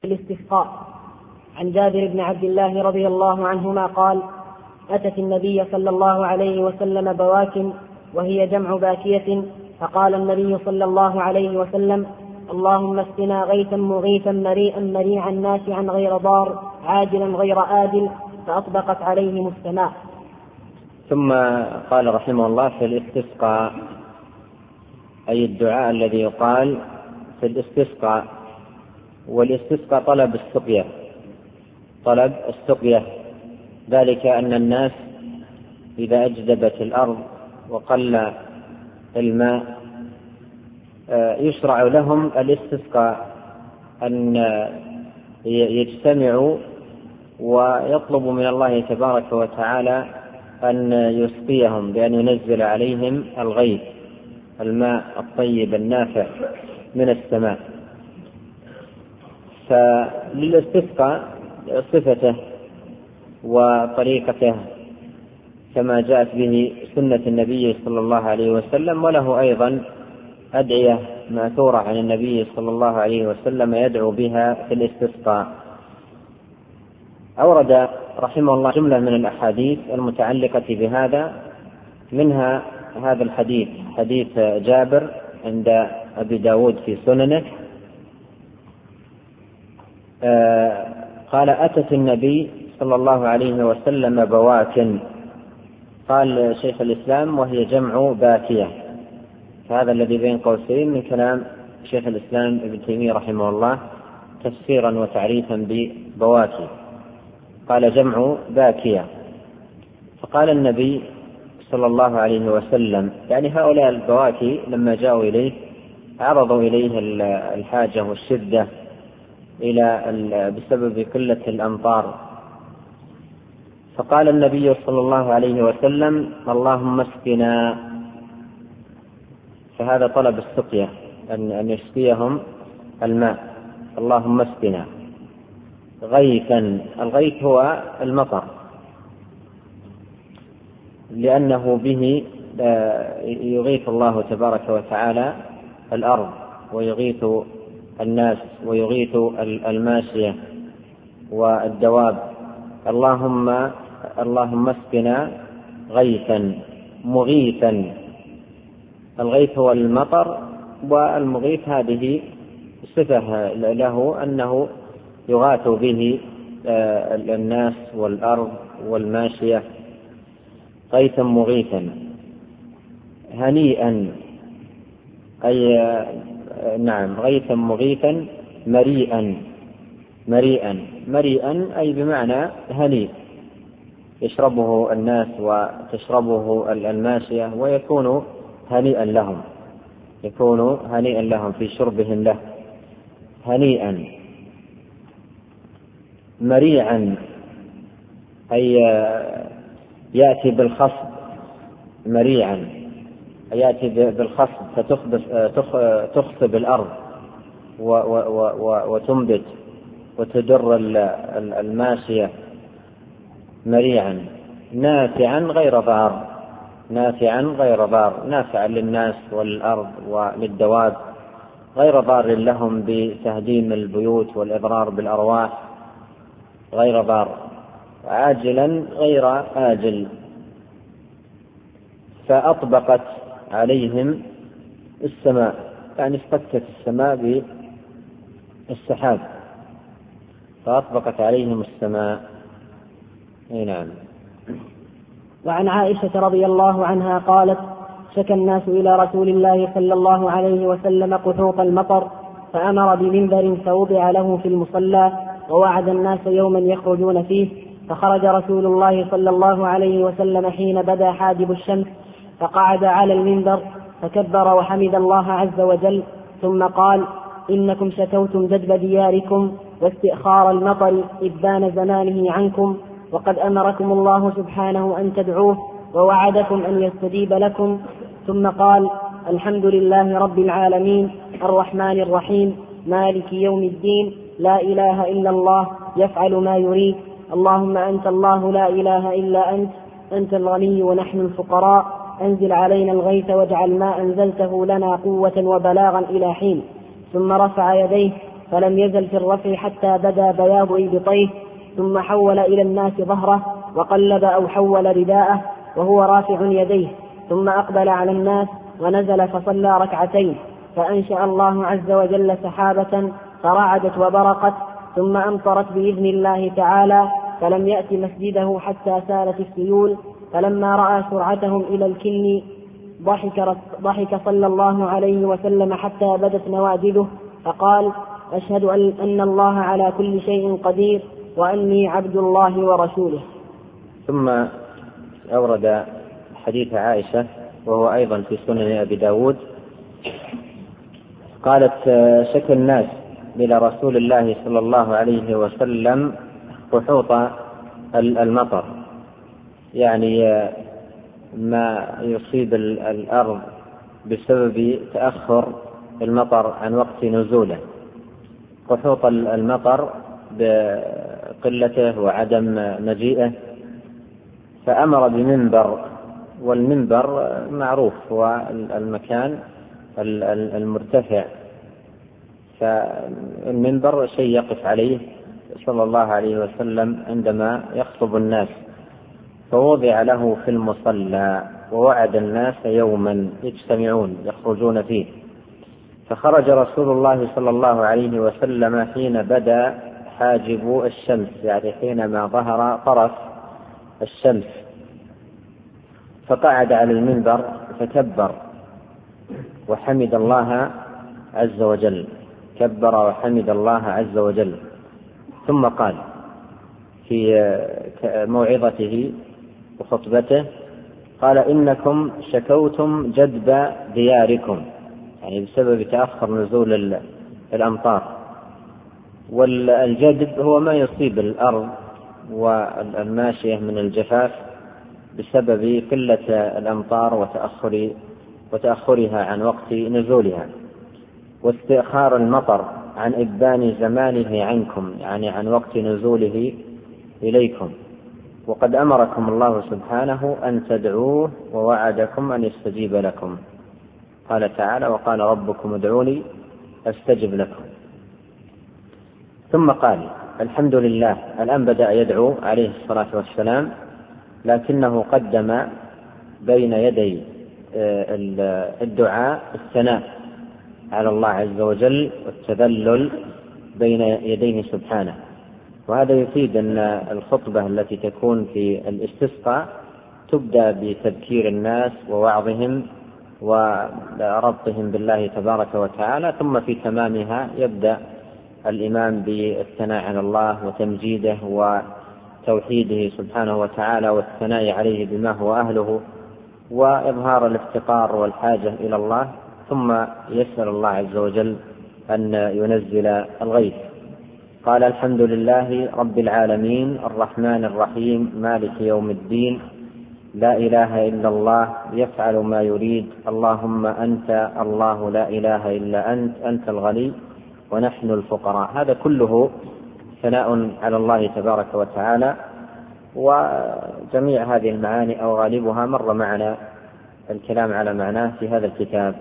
الاستسقاء. عن جابر بن عبد الله رضي الله عنهما قال: أتت النبي صلى الله عليه وسلم بواكن وهي جمع باكية، فقال النبي صلى الله عليه وسلم: اللهم اسقنا غيثا مغيثا مريئا نافعا غير ضار عاجلا غير آجل، فأطبقت عليهم السماء. ثم قال رحمه الله: في الاستسقاء، أي الدعاء الذي يقال في الاستسقاء. والاستسقاء طلب السقيا، ذلك أن الناس إذا أجدبت الأرض وقل الماء يشرع لهم الاستسقاء، أن يجتمعوا ويطلبوا من الله تبارك وتعالى أن يسقيهم بأن ينزل عليهم الغيث، الماء الطيب النافع من السماء. فللاستسقاء صفته وطريقته كما جاءت به سنة النبي صلى الله عليه وسلم، وله أيضا أدعية مأثورة عن النبي صلى الله عليه وسلم يدعو بها في الاستسقاء. أورد رحمه الله جملة من الأحاديث المتعلقة بهذا، منها هذا الحديث، حديث جابر عند أبي داود في سننه، قال: أتت النبي صلى الله عليه وسلم بواكن. قال شيخ الإسلام: وهي جمع باكية. هذا الذي بين قوسين من كلام شيخ الإسلام ابن تيمية رحمه الله تفسيرا وتعريفا ببواكي، قال: جمع باكية. فقال النبي صلى الله عليه وسلم، يعني هؤلاء البواكي لما جاءوا إليه عرضوا إليه الحاجة والشدة بسبب قلة الأمطار، فقال النبي صلى الله عليه وسلم: اللهم اسقنا. فهذا طلب السقيا، أن يسقيهم الماء. اللهم اسقنا غيثا. الغيث هو المطر، لأنه به يغيث الله تبارك وتعالى الأرض، ويغيث الناس، ويغيث الماشية والدواب. اللهم اسقنا غيثا مغيثا. الغيث هو المطر، والمغيث هذه صفة له أنه يغاث به الناس والأرض والماشية. غيثا مغيثا. هنيئا، أي نعم، غيثا مغيثا مريئا أي بمعنى هنيء، يشربه الناس وتشربه الماشية، ويكون هنيئا لهم في شربهم له. هنيئا. مريعا أي يأتي بالخصب. مريعا يأتي بالخصب، فتخصب الأرض وتنبت وتدر الماشية. مريعا. نافعا غير ضار. نافعا للناس والأرض وللدواب، غير ضار لهم بتهديم البيوت والإضرار بالأرواح، غير ضار. عاجلا غير آجل. فأطبقت عليهم السماء، يعني افتكت السماء بالسحاب، فأطبقت عليهم السماء. نعم. وعن عائشة رضي الله عنها قالت: شكى الناس إلى رسول الله صلى الله عليه وسلم قحوط المطر، فأمر بمنبر فوضع له في المصلى، ووعد الناس يوما يخرجون فيه، فخرج رسول الله صلى الله عليه وسلم حين بدا حاجب الشمس، فقعد على المنبر فكبر وحمد الله عز وجل، ثم قال: إنكم شكوتم جدب دياركم واستئخار المطر إذ بان زمانه عنكم، وقد أمركم الله سبحانه أن تدعوه، ووعدكم أن يستجيب لكم. ثم قال: الحمد لله رب العالمين الرحمن الرحيم مالك يوم الدين، لا إله إلا الله يفعل ما يريد، اللهم أنت الله لا إله إلا أنت الغني ونحن الفقراء، أنزل علينا الغيث واجعل ما أنزلته لنا قوة وبلاغا إلى حين. ثم رفع يديه فلم يزل في الرفع حتى بدا بياض إبطيه، ثم حول إلى الناس ظهره وقلب أو حول رداءه وهو رافع يديه، ثم أقبل على الناس ونزل فصلى ركعتين، فأنشأ الله عز وجل سحابة فرعدت وبرقت، ثم أمطرت بإذن الله تعالى، فلم يأت مسجده حتى سالت السيول. فلما رأى سرعتهم إلى الكن ضحك صلى الله عليه وسلم حتى بدت نواجذه، فقال: أشهد أن الله على كل شيء قدير وأني عبد الله ورسوله. ثم أورد حديث عائشة وهو أيضا في سنن أبي داود، قالت: شكى الناس إلى رسول الله صلى الله عليه وسلم قحوط المطر، يعني ما يصيب الأرض بسبب تأخر المطر عن وقت نزوله، قحوط المطر بقلته وعدم مجيئه. فأمر بمنبر، والمنبر معروف هو المكان المرتفع، فالمنبر شيء يقف عليه صلى الله عليه وسلم عندما يخطب الناس، فوضع له في المصلى ووعد الناس يوما يجتمعون يخرجون فيه، فخرج رسول الله صلى الله عليه وسلم حين بدا حاجب الشمس، يعني حينما ظهر طرف الشمس، فقعد على المنبر فكبر وحمد الله عز وجل، كبر وحمد الله عز وجل، ثم قال في موعظته وخطبته، قال: إنكم شكوتم جدب دياركم، يعني بسبب تأخر نزول الأمطار، والجدب هو ما يصيب الأرض والماشية من الجفاف بسبب قلة الأمطار وتأخرها عن وقت نزولها، واستئخار المطر عن إبان زمانه عنكم، يعني عن وقت نزوله إليكم. وقد أمركم الله سبحانه أن تدعوه ووعدكم أن يستجيب لكم، قال تعالى: وقال ربكم ادعوني أستجب لكم. ثم قال: الحمد لله. الآن بدأ يدعو عليه الصلاة والسلام، لكنه قدم بين يدي الدعاء الثناء على الله عز وجل والتذلل بين يديه سبحانه. وهذا يفيد أن الخطبة التي تكون في الاستسقاء تبدأ بتذكير الناس ووعظهم وربطهم بالله تبارك وتعالى، ثم في تمامها يبدأ الإمام بالثناء على الله وتمجيده وتوحيده سبحانه وتعالى والثناء عليه بما هو أهله وإظهار الافتقار والحاجة إلى الله، ثم يسأل الله عز وجل أن ينزل الغيث. قال: الحمد لله رب العالمين الرحمن الرحيم مالك يوم الدين، لا إله إلا الله يفعل ما يريد، اللهم أنت الله لا إله إلا أنت الغني ونحن الفقراء. هذا كله ثناء على الله تبارك وتعالى، وجميع هذه المعاني أو غالبها مر معنا الكلام على معناه في هذا الكتاب.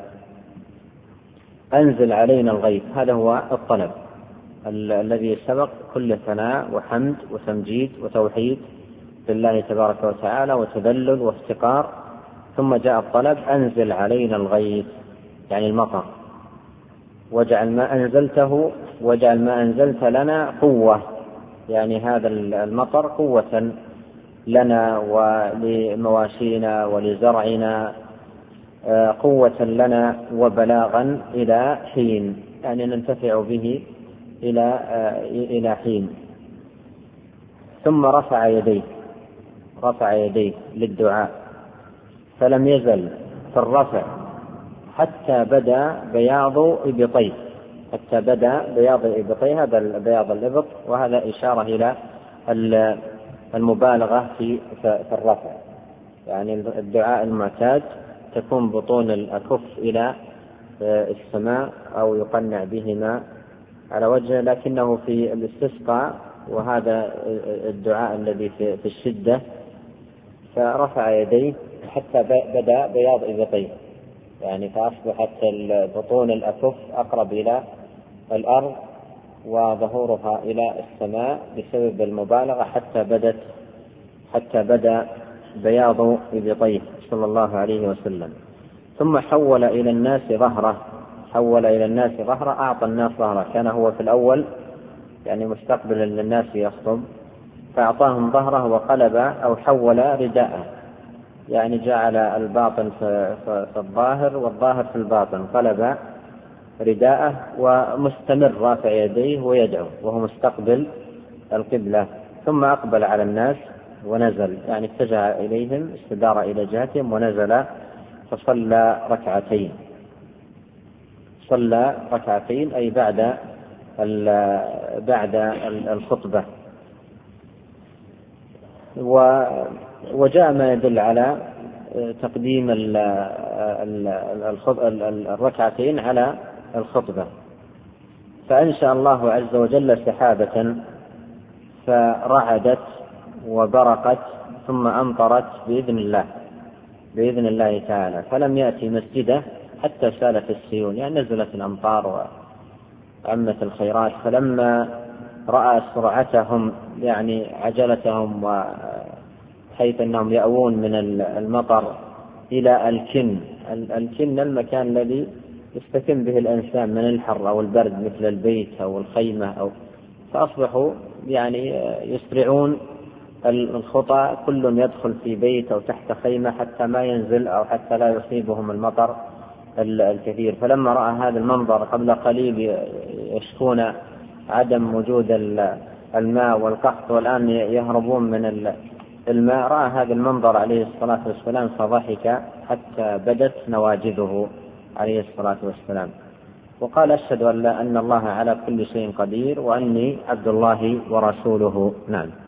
أنزل علينا الغيث، هذا هو الطلب الذي سبق، كل ثناء وحمد وتمجيد وتوحيد لله تبارك وتعالى وتذلل وافتقار، ثم جاء الطلب: أنزل علينا الغيث، يعني المطر، واجعل ما أنزلت لنا قوة، يعني هذا المطر قوة لنا ولمواشينا ولزرعنا، قوة لنا وبلاغا إلى حين، يعني ننتفع به إلى حين. ثم رفع يديه للدعاء، فلم يزل في الرفع حتى بدا بياض إبطيه، هذا بياض الإبط، وهذا إشارة إلى المبالغة في الرفع، يعني الدعاء المعتاد تكون بطون الأكف إلى السماء أو يقنع بهما على وجهه، لكنه في الاستسقاء وهذا الدعاء الذي في الشدة فرفع يديه حتى بدأ بياض إبطيه، يعني فأصبحت بطون الأكف أقرب إلى الأرض وظهورها إلى السماء بسبب المبالغة حتى بدا بياض إبطيه صلى الله عليه وسلم. ثم حول إلى الناس ظهره، أعطى الناس ظهره. كان هو في الأول يعني مستقبلا للناس يخطب، فأعطاهم ظهره وقلب أو حول رداءه، يعني جعل الباطن في الظاهر والظاهر في الباطن، قلب رداءه ومستمر رافع يديه ويدعو وهو مستقبل القبلة. ثم أقبل على الناس ونزل، يعني اتجه إليهم، استدار إلى جهتهم ونزل فصلى ركعتين أي بعد الخطبة. وجاء ما يدل على تقديم الركعتين على الخطبة. فأنشأ الله عز وجل سحابة فرعدت وبرقت ثم أمطرت بإذن الله تعالى، فلم يأتي مسجده حتى سالت السيول، يعني نزلت الأمطار وعمت الخيرات. فلما رأى سرعتهم، يعني عجلتهم، وحيث أنهم يأوون من المطر إلى الكن المكان الذي يستكن به الإنسان من الحر أو البرد مثل البيت أو الخيمة فأصبحوا يعني يسرعون الخطى، كل يدخل في بيت أو تحت خيمة حتى ما ينزل أو حتى لا يصيبهم المطر الكثير. فلما رأى هذا المنظر، قبل قليل يشكون عدم وجود الماء والقحط والآن يهربون من الماء، رأى هذا المنظر عليه الصلاة والسلام فضحك حتى بدت نواجذه عليه الصلاة والسلام، وقال: أشهد أن الله على كل شيء قدير وأني عبد الله ورسوله. نعم.